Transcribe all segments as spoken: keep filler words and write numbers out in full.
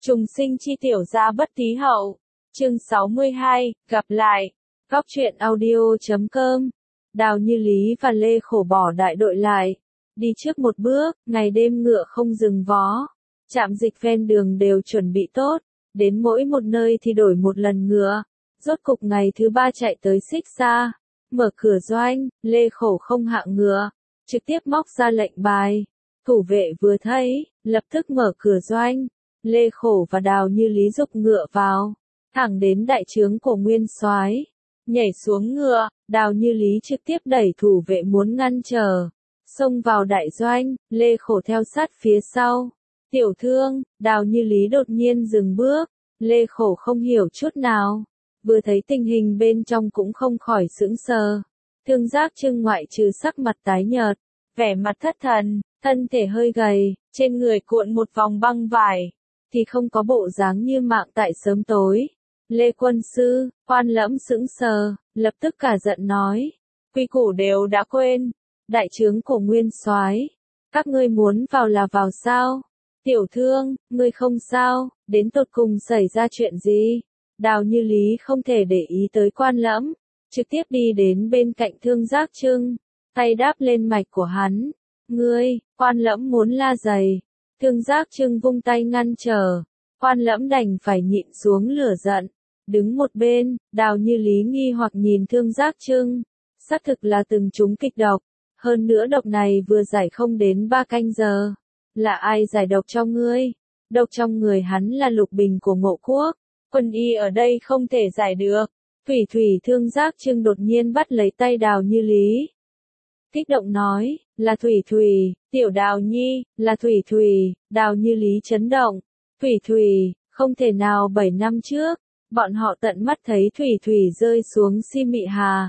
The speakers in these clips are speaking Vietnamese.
Trùng sinh chi tiểu gia bất tí hậu. Chương sáu mươi hai, gặp lại. Góc truyện audio chấm com. Đào Như Lý và Lê Khổ bỏ đại đội lại. Đi trước một bước, ngày đêm ngựa không dừng vó. Trạm dịch ven đường đều chuẩn bị tốt. Đến mỗi một nơi thì đổi một lần ngựa. Rốt cục ngày thứ ba chạy tới Xích Sa. Mở cửa doanh, Lê Khổ không hạ ngựa. Trực tiếp móc ra lệnh bài. Thủ vệ vừa thấy, lập tức mở cửa doanh. Lê Khổ và Đào Như Lý dục ngựa vào, thẳng đến đại trướng của Nguyên Soái. Nhảy xuống ngựa, Đào Như Lý trực tiếp đẩy thủ vệ muốn ngăn trở, xông vào đại doanh, Lê Khổ theo sát phía sau. Tiểu thương, Đào Như Lý đột nhiên dừng bước, Lê Khổ không hiểu chút nào, vừa thấy tình hình bên trong cũng không khỏi sững sờ. Thương Giác Trưng ngoại trừ sắc mặt tái nhợt, vẻ mặt thất thần, thân thể hơi gầy, trên người cuộn một vòng băng vải, thì không có bộ dáng như mạng tại sớm tối. Lê quân sư, Quan Lẫm sững sờ, lập tức cả giận nói, quy củ đều đã quên, đại trướng của Nguyên Soái, các ngươi muốn vào là vào sao? Tiểu thương, ngươi không sao, đến tột cùng xảy ra chuyện gì? Đào Như Lý không thể để ý tới Quan Lẫm, trực tiếp đi đến bên cạnh Thương Giác Trưng, tay đáp lên mạch của hắn. Ngươi, Quan Lẫm muốn la giày. Thương Giác Trưng vung tay ngăn trở, Quan Lẫm đành phải nhịn xuống lửa giận, đứng một bên. Đào Như Lý nghi hoặc nhìn Thương Giác Trưng, xác thực là từng trúng kịch độc, hơn nữa độc này vừa giải không đến ba canh giờ. Là ai giải độc cho ngươi? Độc trong người hắn là lục bình của Ngộ Quốc, quân y ở đây không thể giải được. Thủy Thủy Thương Giác Trưng đột nhiên bắt lấy tay Đào Như Lý, kích động nói, là Thủy Thủy, tiểu Đào Nhi, là Thủy Thủy. Đào Như Lý chấn động, Thủy Thủy, không thể nào bảy năm trước, bọn họ tận mắt thấy Thủy Thủy rơi xuống Si Mị Hà.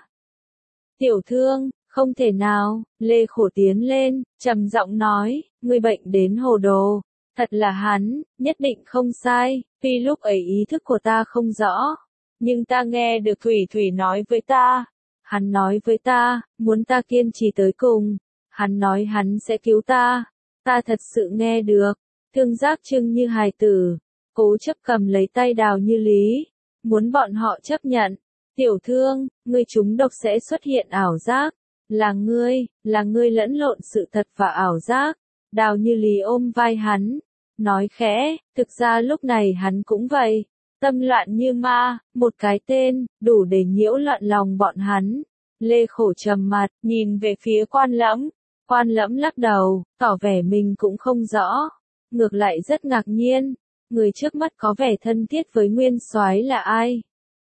Tiểu thương, không thể nào. Lê Khổ tiến lên, trầm giọng nói, ngươi bệnh đến hồ đồ, thật là hắn, nhất định không sai, tuy lúc ấy ý thức của ta không rõ, nhưng ta nghe được Thủy Thủy nói với ta. Hắn nói với ta, muốn ta kiên trì tới cùng. Hắn nói hắn sẽ cứu ta. Ta thật sự nghe được. Thương Giác Trưng như hài tử, cố chấp cầm lấy tay Đào Như Lý, muốn bọn họ chấp nhận. Tiểu thương, ngươi trúng độc sẽ xuất hiện ảo giác. Là ngươi, là ngươi lẫn lộn sự thật và ảo giác. Đào Như Lý ôm vai hắn, nói khẽ, thực ra lúc này hắn cũng vậy. Tâm loạn như ma, một cái tên, đủ để nhiễu loạn lòng bọn hắn. Lê Khổ trầm mặt, nhìn về phía Quan Lẫm. Quan Lẫm lắc đầu, tỏ vẻ mình cũng không rõ. Ngược lại rất ngạc nhiên, người trước mắt có vẻ thân thiết với Nguyên Soái là ai?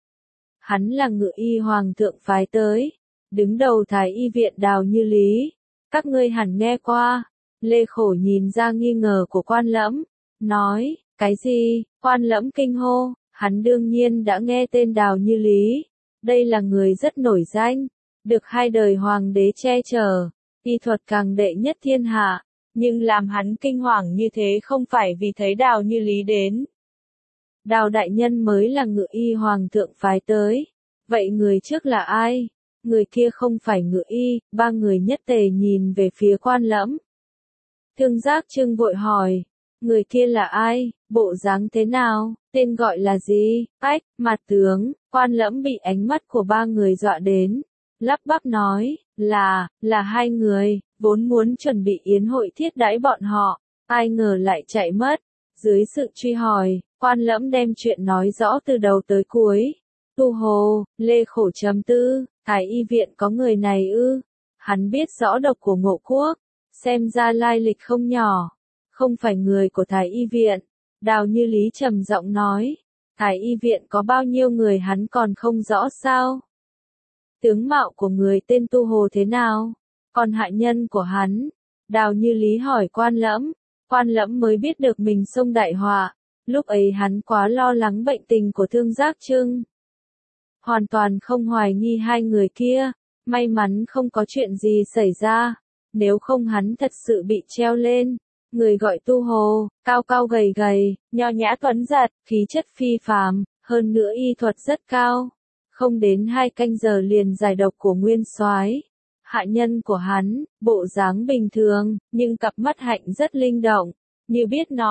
Hắn là Ngự y hoàng thượng phái tới, đứng đầu Thái y viện Đào Như Lý. Các ngươi hẳn nghe qua. Lê Khổ nhìn ra nghi ngờ của Quan Lẫm, nói, cái gì? Quan Lẫm kinh hô. Hắn đương nhiên đã nghe tên Đào Như Lý, đây là người rất nổi danh, được hai đời hoàng đế che chở, y thuật càng đệ nhất thiên hạ, nhưng làm hắn kinh hoàng như thế không phải vì thấy Đào Như Lý đến. Đào đại nhân mới là Ngự y hoàng thượng phái tới, vậy người trước là ai? Người kia không phải Ngự y. Ba người nhất tề nhìn về phía Quan Lẫm. Thương Giác Trưng vội hỏi, người kia là ai, bộ dáng thế nào, tên gọi là gì? Ách, Mặt tướng. Quan Lẫm bị ánh mắt của ba người dọa đến, lắp bắp nói, là, là hai người, vốn muốn chuẩn bị yến hội thiết đãi bọn họ, ai ngờ lại chạy mất. Dưới sự truy hỏi, Quan Lẫm đem chuyện nói rõ từ đầu tới cuối. Tu hồ. Lê Khổ trầm tư, Thái y viện có người này ư? Hắn biết rõ độc của Ngộ Quốc, xem ra lai lịch không nhỏ. Không phải người của Thái y viện. Đào Như Lý trầm giọng nói, Thái y viện có bao nhiêu người hắn còn không rõ sao? Tướng mạo của người tên Tu Hồ thế nào? Còn hạ nhân của hắn? Đào Như Lý hỏi Quan Lẫm. Quan Lẫm mới biết được mình xông đại họa, lúc ấy hắn quá lo lắng bệnh tình của Thương Giác Trưng, hoàn toàn không hoài nghi hai người kia. May mắn không có chuyện gì xảy ra, nếu không hắn thật sự bị treo lên. Người gọi Tu Hồ, cao cao gầy gầy, nho nhã tuấn giật, khí chất phi phàm, hơn nữa y thuật rất cao. Không đến hai canh giờ liền giải độc của Nguyên Soái. Hạ nhân của hắn, bộ dáng bình thường, nhưng cặp mắt hạnh rất linh động, như biết nói,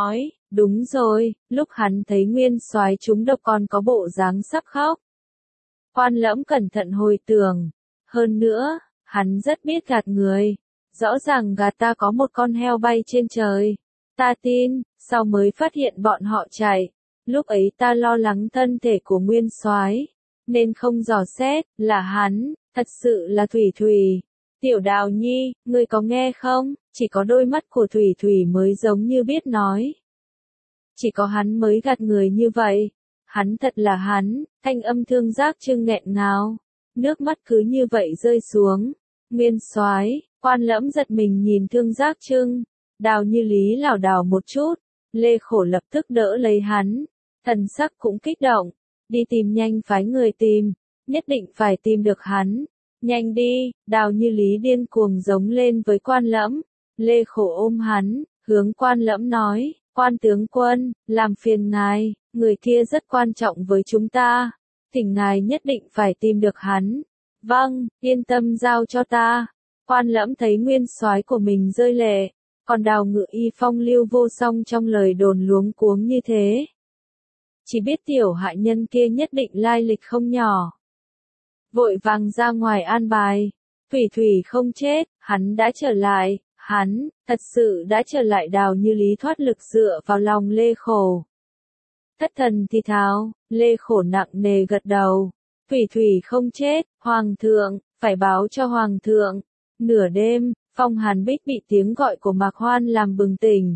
Đúng rồi, lúc hắn thấy Nguyên Soái trúng độc còn có bộ dáng sắp khóc. Quan Lẫm cẩn thận hồi tưởng. Hơn nữa, hắn rất biết gạt người. Rõ ràng gạt ta có một con heo bay trên trời. Ta tin, sau mới phát hiện bọn họ chạy. Lúc ấy ta lo lắng thân thể của Nguyên Soái, nên không dò xét, là hắn, thật sự là Thủy Thủy. Tiểu Đào Nhi, ngươi có nghe không? Chỉ có đôi mắt của Thủy Thủy mới giống như biết nói. Chỉ có hắn mới gạt người như vậy. Hắn thật là hắn, thanh âm Thương Giác Trưng nghẹn ngào. Nước mắt cứ như vậy rơi xuống. Nguyên Soái, Quan Lẫm giật mình nhìn Thương Giác Trưng. Đào Như Lý lảo đảo một chút. Lê Khổ lập tức đỡ lấy hắn. Thần sắc cũng kích động. Đi tìm nhanh, phái người tìm. Nhất định phải tìm được hắn. Nhanh đi, Đào Như Lý điên cuồng giống lên với Quan Lẫm. Lê Khổ ôm hắn, hướng Quan Lẫm nói, Quan tướng quân, làm phiền ngài, người kia rất quan trọng với chúng ta. Thỉnh ngài nhất định phải tìm được hắn. Vâng, yên tâm giao cho ta. Quan Lẫm thấy Nguyên Soái của mình rơi lệ, còn Đào Ngự Y phong lưu vô song trong lời đồn luống cuống như thế. Chỉ biết tiểu hại nhân kia nhất định lai lịch không nhỏ. Vội vàng ra ngoài an bài. Thủy Thủy không chết, hắn đã trở lại, hắn, thật sự đã trở lại. Đào Như Lý thoát lực dựa vào lòng Lê Khổ. Thất thần thì thào, Lê Khổ nặng nề gật đầu. Thủy Thủy không chết, Hoàng thượng, phải báo cho Hoàng thượng. Nửa đêm, Phong Hàn Bích bị tiếng gọi của Mạc Hoan làm bừng tỉnh.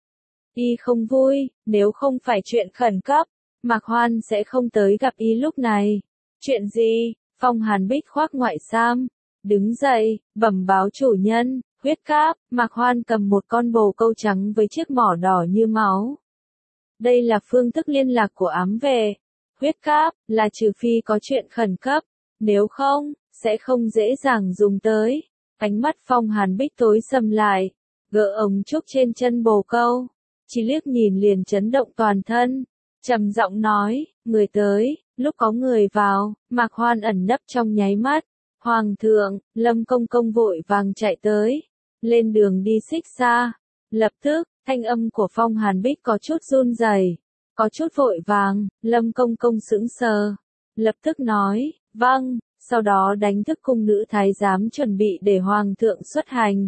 Y không vui, nếu không phải chuyện khẩn cấp, Mạc Hoan sẽ không tới gặp y lúc này. Chuyện gì? Phong Hàn Bích khoác ngoại sam, đứng dậy, bẩm báo chủ nhân, huyết cáp. Mạc Hoan cầm một con bồ câu trắng với chiếc mỏ đỏ như máu. Đây là phương thức liên lạc của ám vệ. Huyết cáp, là trừ phi có chuyện khẩn cấp, nếu không, sẽ không dễ dàng dùng tới. Ánh mắt Phong Hàn Bích tối sầm lại, gỡ ống trúc trên chân bồ câu, chỉ liếc nhìn liền chấn động toàn thân, trầm giọng nói, người tới. Lúc có người vào, Mạc Hoan ẩn nấp trong nháy mắt. Hoàng thượng, Lâm Công Công vội vàng chạy tới, lên đường đi xích xa. Lập tức, thanh âm của Phong Hàn Bích có chút run rẩy, có chút vội vàng. Lâm Công Công sững sờ, lập tức nói, vâng, sau đó đánh thức cung nữ thái giám chuẩn bị để Hoàng thượng xuất hành.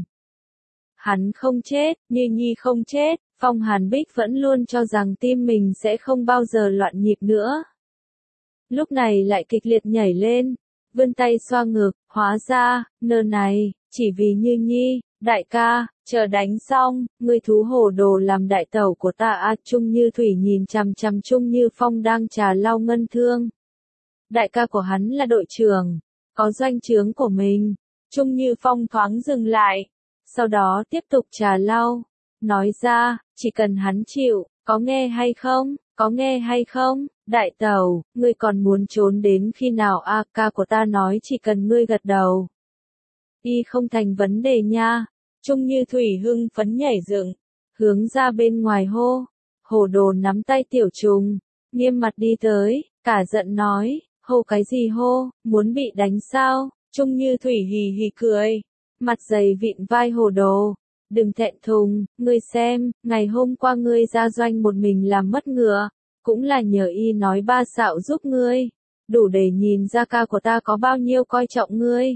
Hắn không chết, Như Nhi không chết, Phong Hàn Bích vẫn luôn cho rằng tim mình sẽ không bao giờ loạn nhịp nữa. Lúc này lại kịch liệt nhảy lên, vươn tay xoa ngực, hóa ra, nơ này, chỉ vì Như Nhi. Đại ca, chờ đánh xong, ngươi thú hồ đồ làm đại tẩu của ta a. Trung Như Thủy nhìn chằm chằm Trung Như Phong đang trà lau ngân thương. Đại ca của hắn là đội trưởng, có doanh trướng của mình. Trung Như Phong thoáng dừng lại, sau đó tiếp tục trà lau, nói ra, chỉ cần hắn chịu, có nghe hay không, có nghe hay không, đại tẩu, ngươi còn muốn trốn đến khi nào a? Ca của ta nói chỉ cần ngươi gật đầu. Y không thành vấn đề nha. Trung Như Thủy hưng phấn nhảy dựng, hướng ra bên ngoài hô. Hồ đồ nắm tay Tiểu Trùng, nghiêm mặt đi tới, cả giận nói, hô cái gì hô, muốn bị đánh sao? Trung Như Thủy hì hì cười, mặt dày vịn vai hồ đồ. Đừng thẹn thùng, ngươi xem, ngày hôm qua ngươi ra doanh một mình làm mất ngựa, cũng là nhờ y nói ba xạo giúp ngươi, đủ để nhìn ra ca của ta có bao nhiêu coi trọng ngươi.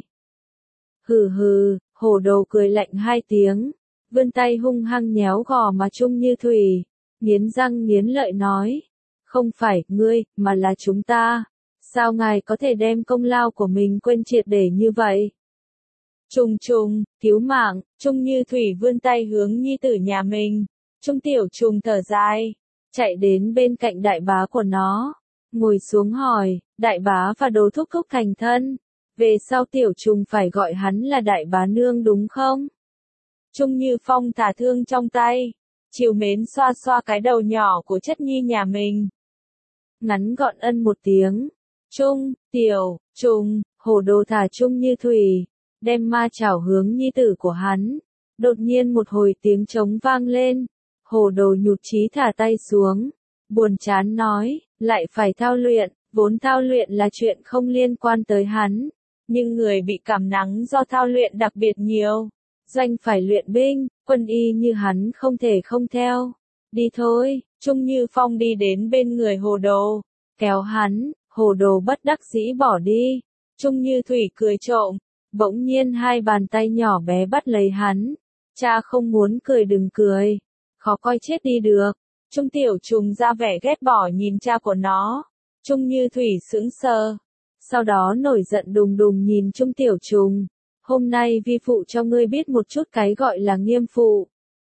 Hừ hừ, hồ đồ cười lạnh hai tiếng, vươn tay hung hăng nhéo gò mà Trung Như Thủy, nghiến răng nghiến lợi nói, không phải ngươi, mà là chúng ta. Sao ngài có thể đem công lao của mình quên triệt để như vậy? Trùng trùng, cứu mạng. Trung Như Thủy vươn tay hướng nhi tử nhà mình. Trung Tiểu Trùng thở dài, chạy đến bên cạnh đại bá của nó, ngồi xuống hỏi, đại bá và Đồ thúc thúc thành thân, về sau Tiểu Trùng phải gọi hắn là đại bá nương đúng không? Trung Như Phong thả thương trong tay, chiều mến xoa xoa cái đầu nhỏ của chất nhi nhà mình. Ngắn gọn ân một tiếng, Trung, Tiểu, Trùng, hồ đồ thả Trung Như Thủy, đem ma chảo hướng nhi tử của hắn. Đột nhiên một hồi tiếng trống vang lên, hồ đồ nhụt chí thả tay xuống, buồn chán nói, lại phải thao luyện, vốn thao luyện là chuyện không liên quan tới hắn, nhưng người bị cảm nắng do thao luyện đặc biệt nhiều, doanh phải luyện binh, quân y như hắn không thể không theo. Đi thôi, Trung Như Phong đi đến bên người Hồ Đồ, kéo hắn, Hồ Đồ bất đắc dĩ bỏ đi. Trung Như Thủy cười trộm, bỗng nhiên hai bàn tay nhỏ bé bắt lấy hắn. Cha không muốn cười đừng cười, khó coi chết đi được. Trung Tiểu Trùng ra vẻ ghét bỏ nhìn cha của nó. Trung Như Thủy sững sờ, sau đó nổi giận đùng đùng nhìn Trung Tiểu Trùng. Hôm nay vi phụ cho ngươi biết một chút cái gọi là nghiêm phụ.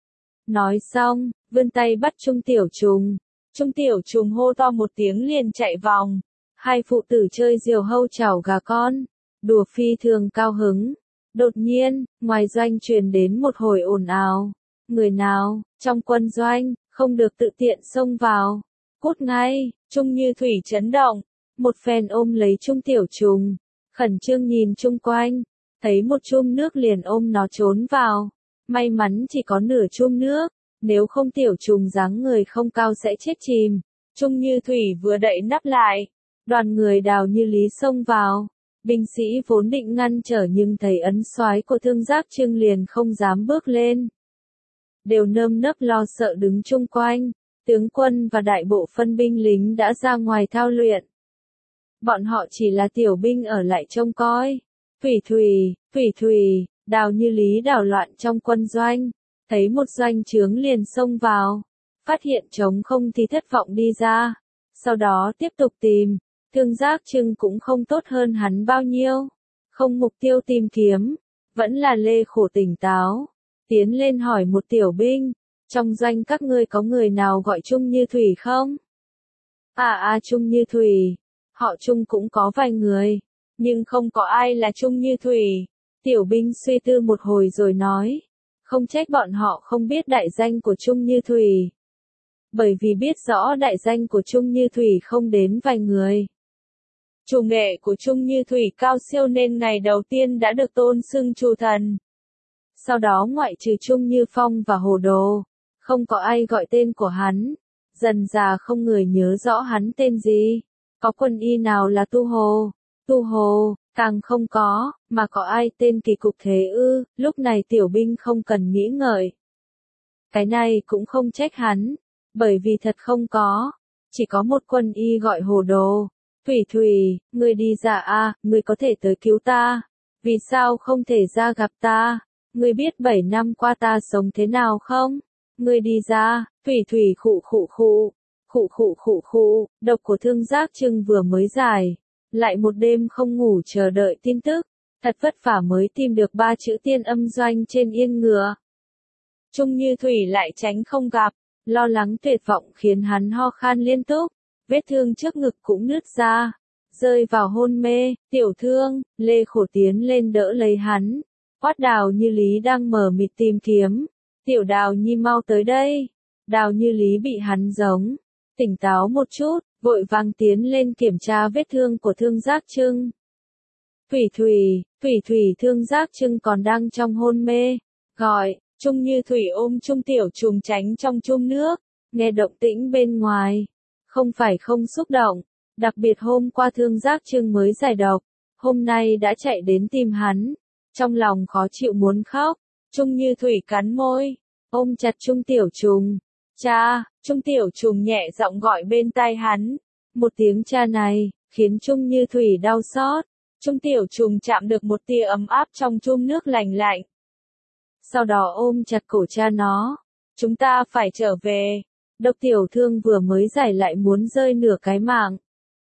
Nói xong, vươn tay bắt Trung Tiểu Trùng. Trung Tiểu Trùng hô to một tiếng liền chạy vòng. Hai phụ tử chơi diều hâu chảo gà con, đùa phi thường cao hứng. Đột nhiên, ngoài doanh truyền đến một hồi ồn ào. Người nào, trong quân doanh, không được tự tiện xông vào. Cút ngay, Trung Như Thủy chấn động, một phen ôm lấy Trung Tiểu Trùng, khẩn trương nhìn chung quanh, thấy một chum nước liền ôm nó trốn vào. May mắn chỉ có nửa chum nước, nếu không Tiểu Trùng dáng người không cao sẽ chết chìm. Trung Như Thủy vừa đậy nắp lại, đoàn người Đào Như Lý xông vào. Binh sĩ vốn định ngăn trở nhưng thấy ấn soái của Thương Giác Trưng liền không dám bước lên. Đều nơm nớp lo sợ đứng chung quanh, tướng quân và đại bộ phân binh lính đã ra ngoài thao luyện. Bọn họ chỉ là tiểu binh ở lại trông coi. Thủy Thủy, Thủy Thủy, Đào Như Lý đảo loạn trong quân doanh, thấy một doanh trướng liền xông vào, phát hiện trống không thì thất vọng đi ra, sau đó tiếp tục tìm. Thương Giác Trưng cũng không tốt hơn hắn bao nhiêu, không mục tiêu tìm kiếm, vẫn là Lê Khổ tỉnh táo, tiến lên hỏi một tiểu binh, trong doanh các ngươi có người nào gọi Trung Như Thủy không? À à Trung Như Thủy, họ Trung cũng có vài người, nhưng không có ai là Trung Như Thủy. Tiểu binh suy tư một hồi rồi nói, không trách bọn họ không biết đại danh của Trung Như Thủy. Bởi vì biết rõ đại danh của Trung Như Thủy không đến vài người. Chủ nghệ của Trung Như Thủy cao siêu nên ngày đầu tiên đã được tôn xưng Chủ Thần. Sau đó ngoại trừ Trung Như Phong và Hồ Đồ, không có ai gọi tên của hắn. Dần già không người nhớ rõ hắn tên gì. Có quân y nào là Tu Hồ? Tu Hồ, càng không có, mà có ai tên kỳ cục thế ư? Lúc này tiểu binh không cần nghĩ ngợi. Cái này cũng không trách hắn, bởi vì thật không có. Chỉ có một quân y gọi Hồ Đồ. Thủy Thủy, ngươi đi ra a, ngươi có thể tới cứu ta. Vì sao không thể ra gặp ta? Ngươi biết bảy năm qua ta sống thế nào không? Ngươi đi ra. Thủy Thủy khụ khụ khụ, khụ khụ khụ khụ, độc của Thương Giác Trưng vừa mới giải, lại một đêm không ngủ chờ đợi tin tức, thật vất vả mới tìm được ba chữ tiên âm doanh trên yên ngựa. Trung Như Thủy lại tránh không gặp, lo lắng tuyệt vọng khiến hắn ho khan liên tục, vết thương trước ngực cũng nứt ra, rơi vào hôn mê. Tiểu Thương, Lê Khổ tiến lên đỡ lấy hắn, quát Đào Như Lý đang mờ mịt tìm kiếm, tiểu Đào Nhi mau tới đây. Đào Như Lý bị hắn giống, tỉnh táo một chút, vội vàng tiến lên kiểm tra vết thương của Thương Giác Trưng. Thủy Thủy, Thủy Thủy Thương Giác Trưng còn đang trong hôn mê, gọi. Trung Như Thủy ôm Trung Tiểu Trùng tránh trong chum nước, nghe động tĩnh bên ngoài, không phải không xúc động, đặc biệt hôm qua Thương Giác Trưng mới giải độc, hôm nay đã chạy đến tìm hắn, trong lòng khó chịu muốn khóc. Trung Như Thủy cắn môi, ôm chặt Trung Tiểu Trùng. Cha, Trung Tiểu Trùng nhẹ giọng gọi bên tai hắn. Một tiếng cha này, khiến Trung Như Thủy đau xót. Trung Tiểu Trùng chạm được một tia ấm áp trong chum nước lành lạnh. Sau đó ôm chặt cổ cha nó. Chúng ta phải trở về. Độc tiểu thương vừa mới giải lại muốn rơi nửa cái mạng.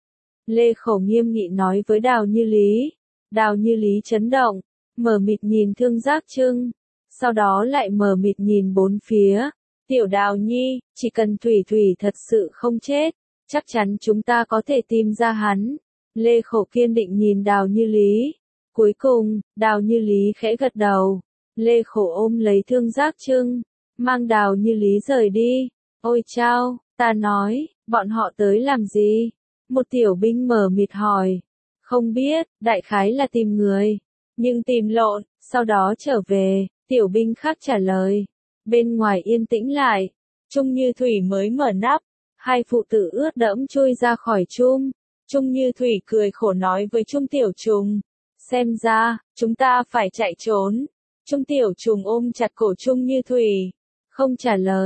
Lê Khổ nghiêm nghị nói với Đào Như Lý. Đào Như Lý chấn động, mờ mịt nhìn Thương Giác Trưng. Sau đó lại mờ mịt nhìn bốn phía. Tiểu Đào Nhi, chỉ cần Thủy Thủy thật sự không chết, chắc chắn chúng ta có thể tìm ra hắn. Lê Khổ kiên định nhìn Đào Như Lý. Cuối cùng, Đào Như Lý khẽ gật đầu. Lê Khổ ôm lấy Thương Giác Trưng, mang Đào Như Lý rời đi. Ôi chao, ta nói, bọn họ tới làm gì? Một tiểu binh mờ mịt hỏi. Không biết, đại khái là tìm người. Nhưng tìm lộn, sau đó trở về, tiểu binh khác trả lời. Bên ngoài yên tĩnh lại, Trung Như Thủy mới mở nắp, hai phụ tử ướt đẫm chui ra khỏi chum. Trung Như Thủy cười khổ nói với Trung Tiểu Trùng, xem ra, chúng ta phải chạy trốn. Trung Tiểu Trùng ôm chặt cổ Trung Như Thủy, không trả lời.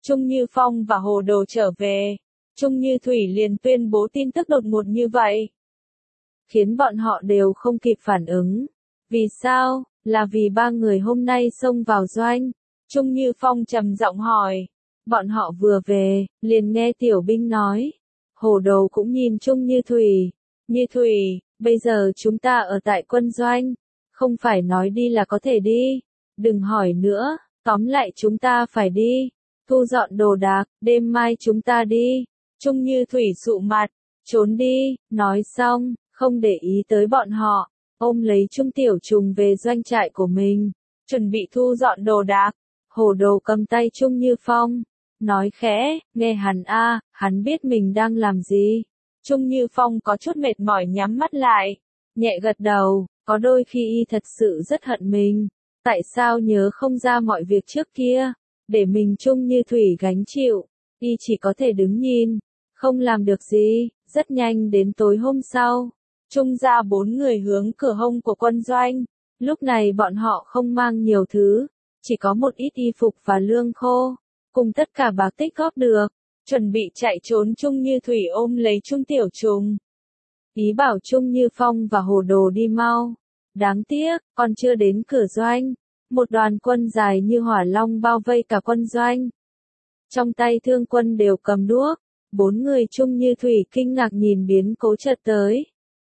Trung Như Phong và Hồ Đồ trở về. Trung Như Thủy liền tuyên bố tin tức đột ngột như vậy, khiến bọn họ đều không kịp phản ứng. Vì sao? Là vì ba người hôm nay xông vào doanh. Trung Như Phong trầm giọng hỏi. Bọn họ vừa về, liền nghe Tiểu Binh nói. Hồ Đồ cũng nhìn Trung Như Thủy. Như Thủy, bây giờ chúng ta ở tại quân doanh. Không phải nói đi là có thể đi. Đừng hỏi nữa, tóm lại chúng ta phải đi. Thu dọn đồ đạc, đêm mai chúng ta đi. Trung Như Thủy sụ mặt, trốn đi, nói xong, không để ý tới bọn họ, ôm lấy Trung Tiểu Trùng về doanh trại của mình, chuẩn bị thu dọn đồ đạc. Hồ Đồ cầm tay Trung Như Phong, nói khẽ, nghe hắn a, hắn biết mình đang làm gì. Trung Như Phong có chút mệt mỏi nhắm mắt lại, nhẹ gật đầu, có đôi khi y thật sự rất hận mình, tại sao nhớ không ra mọi việc trước kia, để mình Trung Như Thủy gánh chịu, y chỉ có thể đứng nhìn, không làm được gì. Rất nhanh đến tối hôm sau, Trung ra bốn người hướng cửa hông của quân doanh. Lúc này bọn họ không mang nhiều thứ, chỉ có một ít y phục và lương khô, cùng tất cả bạc tích góp được, chuẩn bị chạy trốn. Trung Như Thủy ôm lấy Trung Tiểu Trùng, ý bảo Trung Như Phong và Hồ Đồ đi mau. Đáng tiếc, còn chưa đến cửa doanh, một đoàn quân dài như hỏa long bao vây cả quân doanh. Trong tay thương quân đều cầm đuốc, bốn người Trung Như Thủy kinh ngạc nhìn biến cố chợt tới.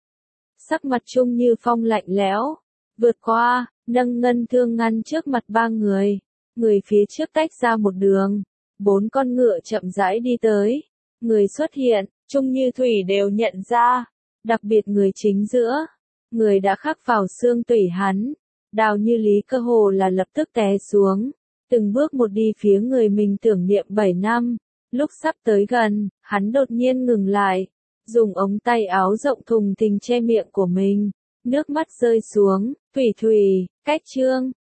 Sắc mặt Trung Như Phong lạnh lẽo, vượt qua, nâng ngân thương ngăn trước mặt ba người. Người phía trước tách ra một đường, bốn con ngựa chậm rãi đi tới. Người xuất hiện, Trung Như Thủy đều nhận ra, đặc biệt người chính giữa, người đã khắc vào xương tủy hắn. Đào Như Lý cơ hồ là lập tức té xuống, từng bước một đi phía người mình tưởng niệm bảy năm. Lúc sắp tới gần, hắn đột nhiên ngừng lại, dùng ống tay áo rộng thùng thình che miệng của mình, nước mắt rơi xuống. Thủy Thủy, cách Trương,